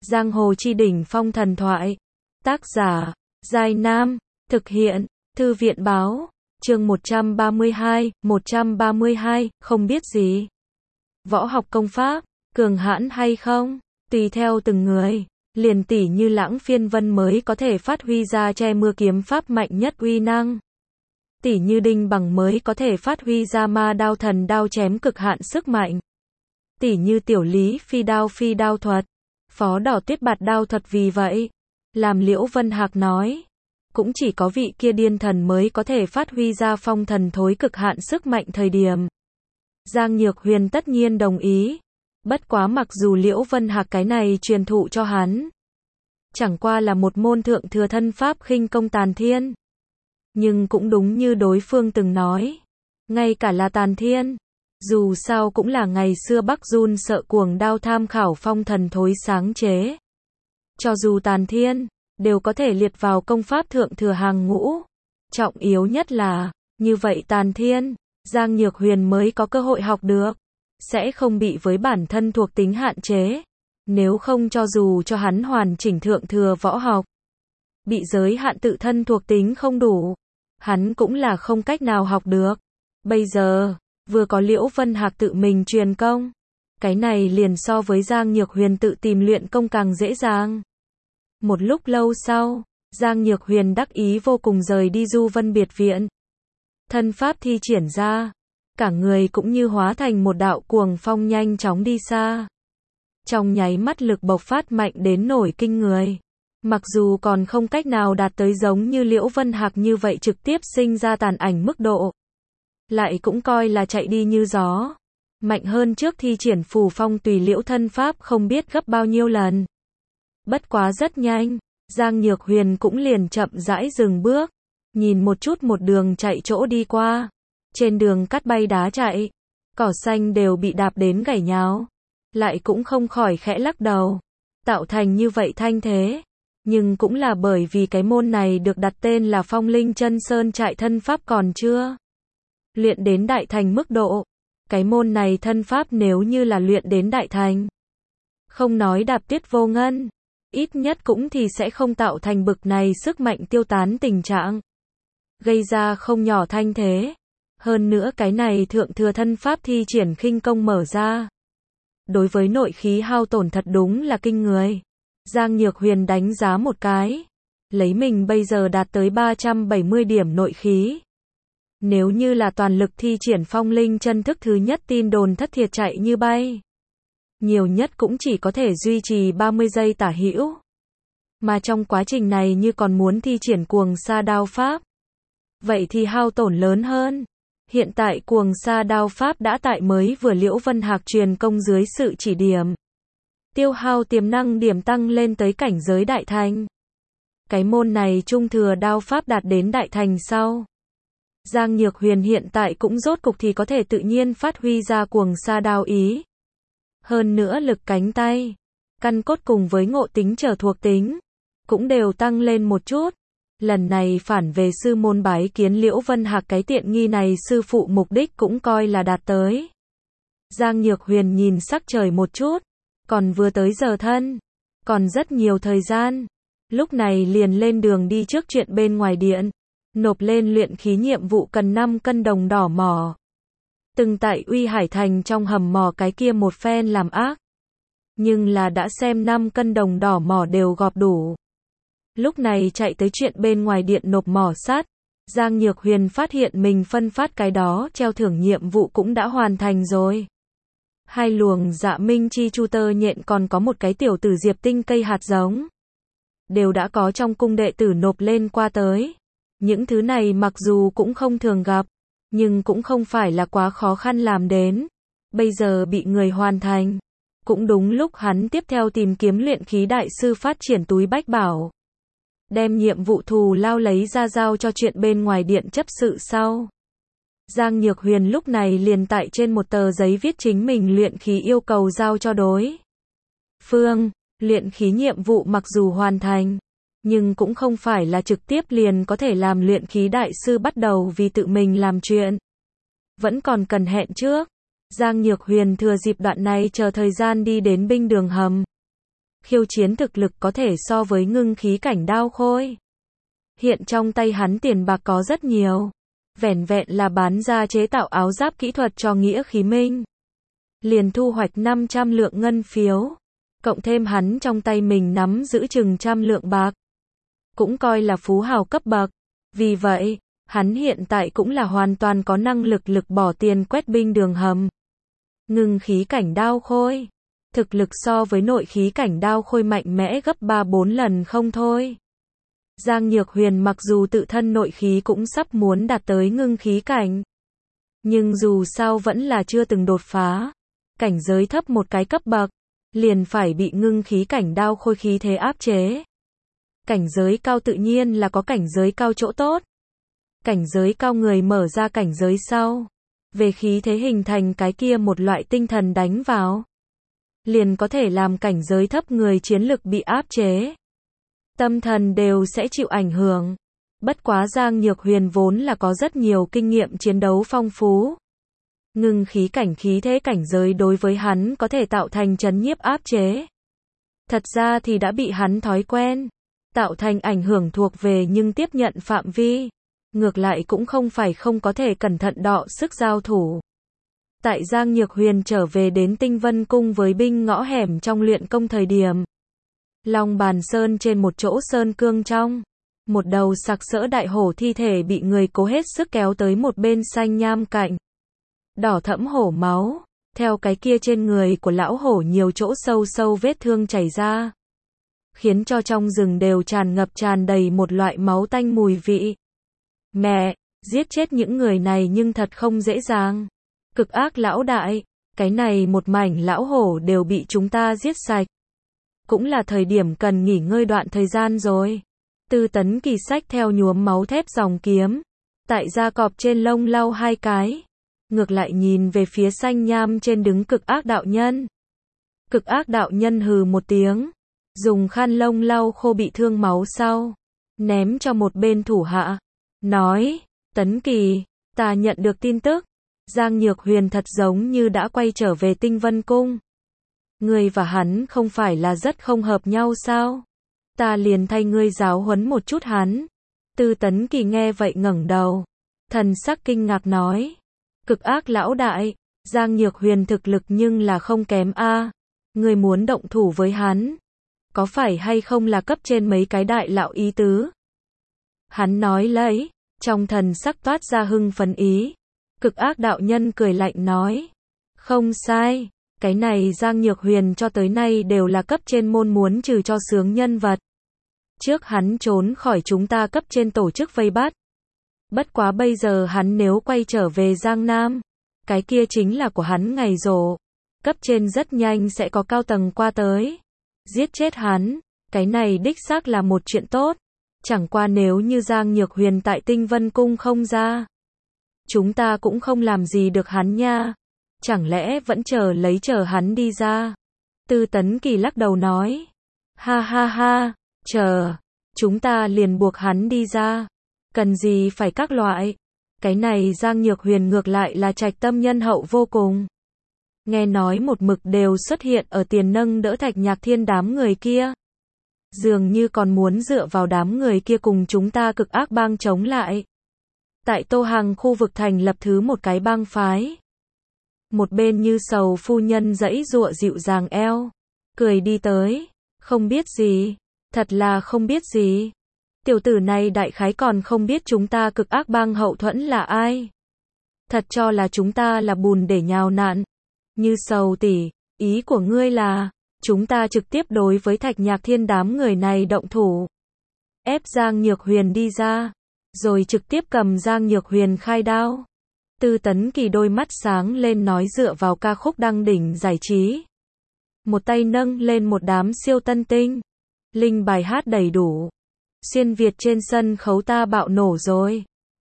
Giang hồ chi đỉnh phong thần thoại. Tác giả, Giai Nam. Thực hiện, Thư viện báo. Chương 132, không biết gì. Võ học công pháp, cường hãn hay không, tùy theo từng người. Liền tỷ như Lãng Phiên Vân mới có thể phát huy ra che mưa kiếm pháp mạnh nhất uy năng. Tỷ như Đinh Bằng mới có thể phát huy ra ma đao thần đao chém cực hạn sức mạnh. Tỷ như Tiểu Lý phi đao thuật, Phó Đỏ Tuyết bạt đao thuật. Vì vậy, làm Liễu Vân Hạc nói, cũng chỉ có vị kia điên thần mới có thể phát huy ra phong thần thối cực hạn sức mạnh thời điểm. Giang Nhược Huyền tất nhiên đồng ý. Bất quá mặc dù Liễu Vân Hạc cái này truyền thụ cho hắn chẳng qua là một môn thượng thừa thân pháp khinh công tàn thiên. Nhưng cũng đúng như đối phương từng nói, ngay cả là tàn thiên, dù sao cũng là ngày xưa Bắc Run sợ cuồng đao tham khảo phong thần thối sáng chế. Cho dù tàn thiên, đều có thể liệt vào công pháp thượng thừa hàng ngũ. Trọng yếu nhất là, như vậy tàn thiên, Giang Nhược Huyền mới có cơ hội học được, sẽ không bị với bản thân thuộc tính hạn chế. Nếu không cho dù cho hắn hoàn chỉnh thượng thừa võ học, bị giới hạn tự thân thuộc tính không đủ, hắn cũng là không cách nào học được. Bây giờ, vừa có Liễu Vân Hạc tự mình truyền công, cái này liền so với Giang Nhược Huyền tự tìm luyện công càng dễ dàng. Một lúc lâu sau, Giang Nhược Huyền đắc ý vô cùng rời đi Du Vân biệt viện. Thân pháp thi triển ra, cả người cũng như hóa thành một đạo cuồng phong nhanh chóng đi xa. Trong nháy mắt lực bộc phát mạnh đến nổi kinh người. Mặc dù còn không cách nào đạt tới giống như Liễu Vân Hạc như vậy trực tiếp sinh ra tàn ảnh mức độ, lại cũng coi là chạy đi như gió. Mạnh hơn trước thi triển phù phong tùy liễu thân pháp không biết gấp bao nhiêu lần. Bất quá rất nhanh, Giang Nhược Huyền cũng liền chậm rãi dừng bước, nhìn một chút một đường chạy chỗ đi qua. Trên đường cát bay đá chạy, cỏ xanh đều bị đạp đến gãy nháo, lại cũng không khỏi khẽ lắc đầu. Tạo thành như vậy thanh thế, nhưng cũng là bởi vì cái môn này được đặt tên là Phong Linh Chân Sơn Trại thân pháp còn chưa luyện đến đại thành mức độ. Cái môn này thân pháp nếu như là luyện đến đại thành, không nói đạp tuyết vô ngân, ít nhất cũng thì sẽ không tạo thành bực này sức mạnh tiêu tán tình trạng, gây ra không nhỏ thanh thế. Hơn nữa cái này thượng thừa thân pháp thi triển khinh công mở ra, đối với nội khí hao tổn thật đúng là kinh người. Giang Nhược Huyền đánh giá một cái, lấy mình bây giờ đạt tới 370 điểm nội khí. Nếu như là toàn lực thi triển Phong Linh chân thức thứ nhất tin đồn thất thiệt chạy như bay, nhiều nhất cũng chỉ có thể duy trì 30 giây tả hữu. Mà trong quá trình này như còn muốn thi triển cuồng sa đao pháp, vậy thì hao tổn lớn hơn. Hiện tại cuồng sa đao pháp đã tại mới vừa Liễu Vân Hạc truyền công dưới sự chỉ điểm, tiêu hao tiềm năng điểm tăng lên tới cảnh giới đại thành. Cái môn này trung thừa đao pháp đạt đến đại thành sau, Giang Nhược Huyền hiện tại cũng rốt cục thì có thể tự nhiên phát huy ra cuồng sa đao ý. Hơn nữa lực cánh tay, căn cốt cùng với ngộ tính trở thuộc tính, cũng đều tăng lên một chút. Lần này phản về sư môn bái kiến Liễu Vân Hạc cái tiện nghi này sư phụ mục đích cũng coi là đạt tới. Giang Nhược Huyền nhìn sắc trời một chút, còn vừa tới giờ thân, còn rất nhiều thời gian. Lúc này liền lên đường đi trước chuyện bên ngoài điện, nộp lên luyện khí nhiệm vụ cần 5 cân đồng đỏ mỏ. Từng tại Uy Hải Thành trong hầm mỏ cái kia một phen làm ác, nhưng là đã xem 5 cân đồng đỏ mỏ đều gọp đủ. Lúc này chạy tới chuyện bên ngoài điện nộp mỏ sắt, Giang Nhược Huyền phát hiện mình phân phát cái đó treo thưởng nhiệm vụ cũng đã hoàn thành rồi. 2 luồng Dạ Minh Chi Chu Tơ Nhện còn có một cái tiểu tử diệp tinh cây hạt giống, đều đã có trong cung đệ tử nộp lên qua tới. Những thứ này mặc dù cũng không thường gặp, nhưng cũng không phải là quá khó khăn làm đến. Bây giờ bị người hoàn thành, cũng đúng lúc hắn tiếp theo tìm kiếm luyện khí đại sư phát triển túi bách bảo, đem nhiệm vụ thù lao lấy ra giao cho chuyện bên ngoài điện chấp sự sau. Giang Nhược Huyền lúc này liền tại trên một tờ giấy viết chính mình luyện khí yêu cầu giao cho đối phương. Luyện khí nhiệm vụ mặc dù hoàn thành, nhưng cũng không phải là trực tiếp liền có thể làm luyện khí đại sư bắt đầu vì tự mình làm chuyện. Vẫn còn cần hẹn trước. Giang Nhược Huyền thừa dịp đoạn này chờ thời gian đi đến binh đường hầm. khiêu chiến thực lực có thể so với ngưng khí cảnh đao khôi. Hiện trong tay hắn tiền bạc có rất nhiều. Vẻn vẹn là bán ra chế tạo áo giáp kỹ thuật cho Nghĩa Khí Minh. Liền thu hoạch 500 lượng ngân phiếu. Cộng thêm hắn trong tay mình nắm giữ chừng trăm lượng bạc. Cũng coi là phú hào cấp bậc. Vì vậy, hắn hiện tại cũng là hoàn toàn có năng lực bỏ tiền quét binh đường hầm. Ngưng khí cảnh đao khôi. Thực lực so với nội khí cảnh đao khôi mạnh mẽ gấp 3-4 lần không thôi. Giang Nhược Huyền mặc dù tự thân nội khí cũng sắp muốn đạt tới ngưng khí cảnh. Nhưng dù sao vẫn là chưa từng đột phá. Cảnh giới thấp một cái cấp bậc. Liền phải bị ngưng khí cảnh đao khôi khí thế áp chế. Cảnh giới cao tự nhiên là có cảnh giới cao chỗ tốt. Cảnh giới cao người mở ra cảnh giới sau. Về khí thế hình thành cái kia một loại tinh thần đánh vào. Liền có thể làm cảnh giới thấp người chiến lực bị áp chế. Tâm thần đều sẽ chịu ảnh hưởng. Bất quá Giang Nhược Huyền vốn là có rất nhiều kinh nghiệm chiến đấu phong phú. Ngưng khí cảnh khí thế cảnh giới đối với hắn có thể tạo thành trấn nhiếp áp chế. Thật ra thì đã bị hắn thói quen. Tạo thành ảnh hưởng thuộc về nhưng tiếp nhận phạm vi. Ngược lại cũng không phải không có thể cẩn thận đọ sức giao thủ. Tại Giang Nhược Huyền trở về đến Tinh Vân Cung với binh ngõ hẻm trong luyện công thời điểm. Long Bàn Sơn trên một chỗ sơn cương trong. Một đầu sặc sỡ đại hổ thi thể bị người cố hết sức kéo tới một bên xanh nham cạnh. Đỏ thẫm hổ máu. Theo cái kia trên người của lão hổ nhiều chỗ sâu sâu vết thương chảy ra. Khiến cho trong rừng đều tràn đầy một loại máu tanh mùi vị. Mẹ, giết chết những người này nhưng thật không dễ dàng. Cực ác lão đại, cái này một mảnh lão hổ đều bị chúng ta giết sạch. Cũng là thời điểm cần nghỉ ngơi đoạn thời gian rồi. Tư Tấn Kỳ xách theo nhuốm máu thép dòng kiếm. Tại da cọp trên lông lau hai cái. Ngược lại nhìn về phía xanh nham trên đứng cực ác đạo nhân. Cực ác đạo nhân hừ một tiếng. Dùng khăn lông lau khô bị thương máu sau. Ném cho một bên thủ hạ. Nói, Tấn Kỳ, ta nhận được tin tức. Giang Nhược Huyền thật giống như đã quay trở về Tinh Vân Cung. Ngươi và hắn không phải là rất không hợp nhau sao? Ta liền thay ngươi giáo huấn một chút hắn. Tư Tấn Kỳ nghe vậy ngẩng đầu. Thần sắc kinh ngạc nói. Cực ác lão đại, Giang Nhược Huyền thực lực nhưng là không kém a. Ngươi muốn động thủ với hắn. Có phải hay không là cấp trên mấy cái đại lão ý tứ? Hắn nói lấy, trong thần sắc toát ra hưng phấn ý. Cực ác đạo nhân cười lạnh nói. Không sai, cái này Giang Nhược Huyền cho tới nay đều là cấp trên môn muốn trừ cho sướng nhân vật. Trước hắn trốn khỏi chúng ta cấp trên tổ chức vây bắt. Bất quá bây giờ hắn nếu quay trở về Giang Nam, cái kia chính là của hắn ngày rỗ. Cấp trên rất nhanh sẽ có cao tầng qua tới. Giết chết hắn, cái này đích xác là một chuyện tốt. Chẳng qua nếu như Giang Nhược Huyền tại Tinh Vân Cung không ra, chúng ta cũng không làm gì được hắn nha. Chẳng lẽ vẫn chờ hắn đi ra? Tư Tấn Kỳ lắc đầu nói. Ha ha ha, chờ, chúng ta liền buộc hắn đi ra. Cần gì phải các loại. Cái này Giang Nhược Huyền ngược lại là trạch tâm nhân hậu vô cùng. Nghe nói một mực đều xuất hiện ở tiền nâng đỡ Thạch Nhạc Thiên đám người kia. Dường như còn muốn dựa vào đám người kia cùng chúng ta cực ác bang chống lại. Tại Tô Hằng khu vực thành lập thứ một cái bang phái. Một bên Như Sầu phu nhân giãy giụa dịu dàng eo. Cười đi tới. Không biết gì. Thật là không biết gì. Tiểu tử này đại khái còn không biết chúng ta cực ác bang hậu thuẫn là ai. Thật cho là chúng ta là bùn để nhào nặn. Như Sầu tỷ, ý của ngươi là, chúng ta trực tiếp đối với Thạch Nhạc Thiên đám người này động thủ. Ép Giang Nhược Huyền đi ra. Rồi trực tiếp cầm Giang Nhược Huyền khai đao. Tư Tấn Kỳ đôi mắt sáng lên nói dựa vào ca khúc đăng đỉnh giải trí. Một tay nâng lên một đám siêu tân tinh. Linh bài hát đầy đủ. Xuyên Việt trên sân khấu ta bạo nổ rồi.